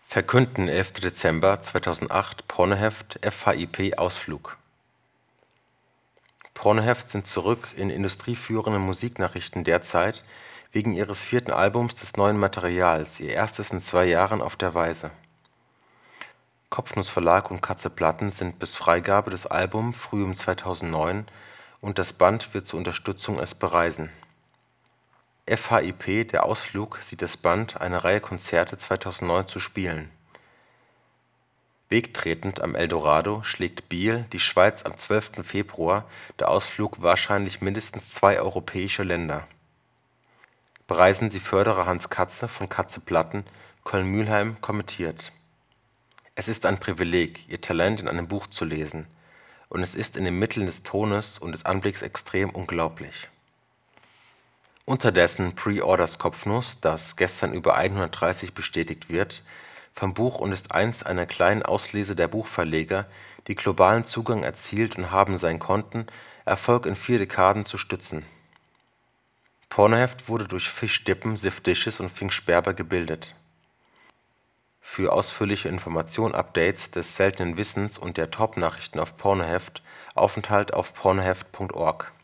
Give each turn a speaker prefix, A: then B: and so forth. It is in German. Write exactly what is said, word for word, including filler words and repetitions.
A: Verkünden elfter Dezember zweitausendacht Pornoheft F H I P Ausflug. Pornoheft sind zurück in industrieführenden Musiknachrichten derzeit wegen ihres vierten Albums des neuen Materials, ihr erstes in zwei Jahren auf der Weise. Kopfnuss Verlag und Katze Platten sind bis Freigabe des Albums frühem zweitausendneun und das Band wird zur Unterstützung es bereisen. F H I P Der Ausflug sieht das Band eine Reihe Konzerte zweitausendneun zu spielen. Wegtretend am Eldorado schlägt Biel die Schweiz am zwölften Februar, der Ausflug wahrscheinlich mindestens zwei europäische Länder. Bereisen Sie Förderer Hans Katze von Katze Platten, Köln-Mülheim kommentiert: Es ist ein Privileg, Ihr Talent in einem Buch zu lesen, und es ist in den Mitteln des Tones und des Anblicks extrem unglaublich. Unterdessen Pre-Orders Kopfnuss, das gestern über hundertdreißig bestätigt wird, vom Buch und ist eins einer kleinen Auslese der Buchverleger, die globalen Zugang erzielt und haben sein konnten, Erfolg in vier Dekaden zu stützen. Pornoheft wurde durch Fisch Dippen, Sif Dishes und Fink Sperber gebildet. Für ausführliche Informationen, Updates des seltenen Wissens und der Top-Nachrichten auf Pornoheft, Aufenthalt auf pornoheft punkt org